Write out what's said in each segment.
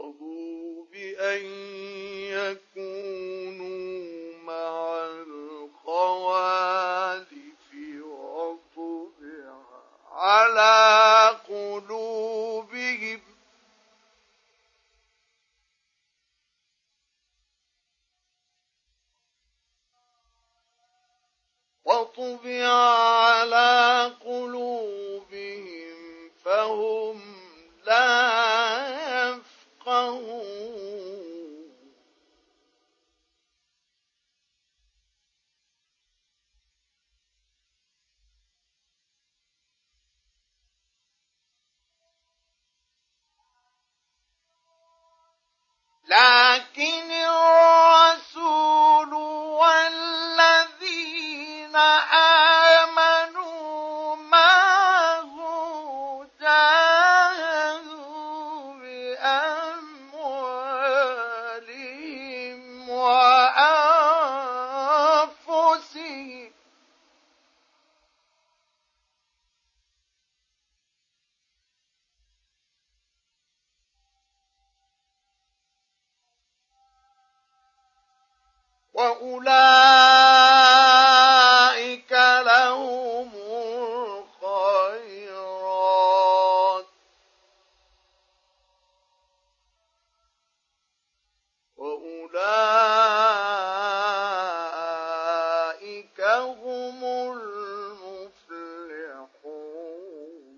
رضوا بأن يكونوا مع الخوالف وطبع على قلوبهم فهم لا يفقهون لكن الرسول والذين آمنوا معه جاهدوا بأموالهم وأنفسهم وأولئك لهم الخيرات وأولئك هم المفلحون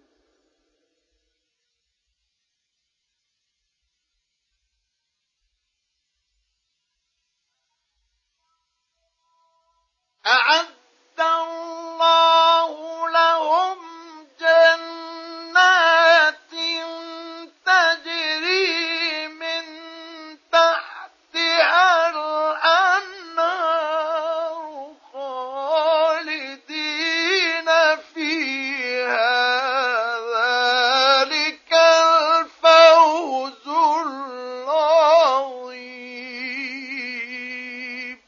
أعد الله لهم جنات تجري من تحتها الأنهار خالدين فيها ذلك الفوز العظيم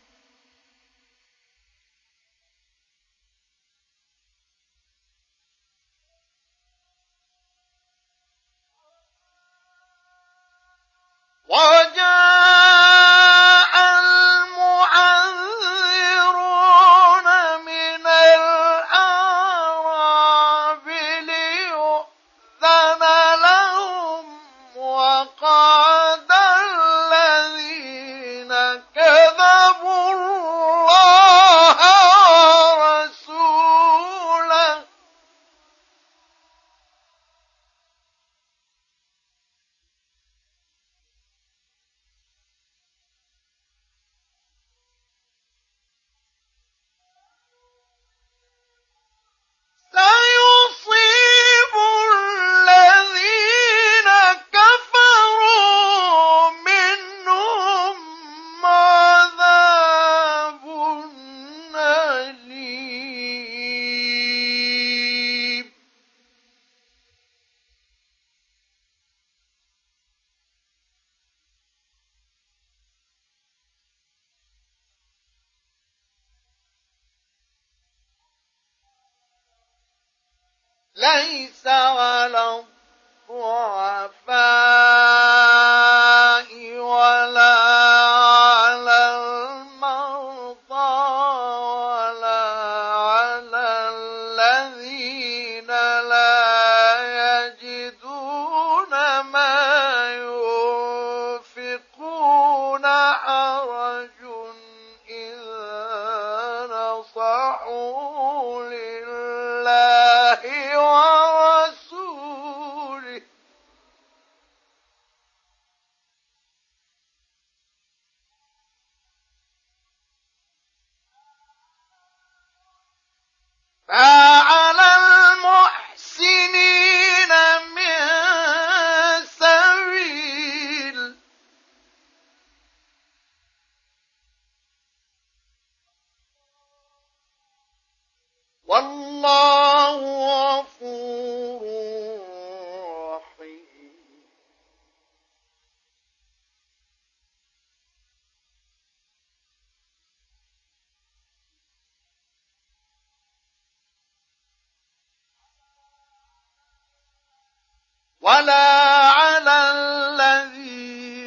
وجاء المعذرون من الأعراب ليؤذن لهم وقعد الذين كذبوا الله ورسوله سيصيب الذين كفروا منهم عذاب أليم ليس على الضعفاء ولا على المرضى ولا على الذين لا يجدون ما ينفقون حرج إذا نصحوا لله ورسوله ما على المحسنين من سبيل والله غفور رحيم ولا على الذين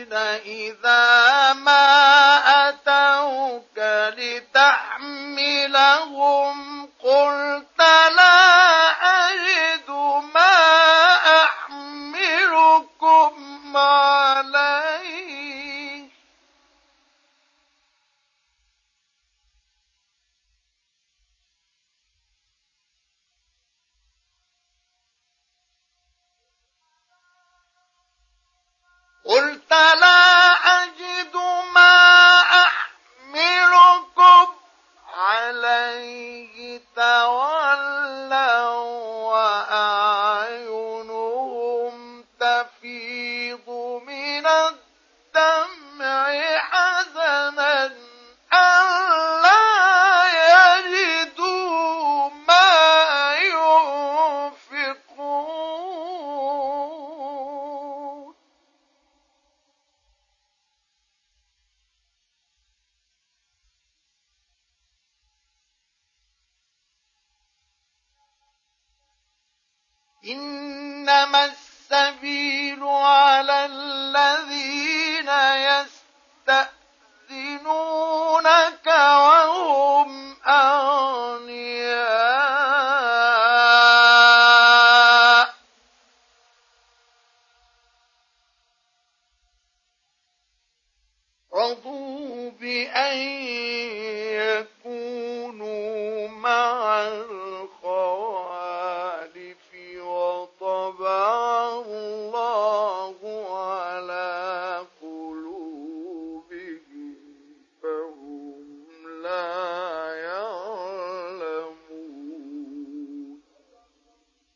لا أجد ما أحملكم عليه تولوا وأعينهم تفيض من الدمع حزنا ألا يجدوا ما ينفقون. إنما السبيل على الذين يستأذنونك وهم أغنياء رضوا بأن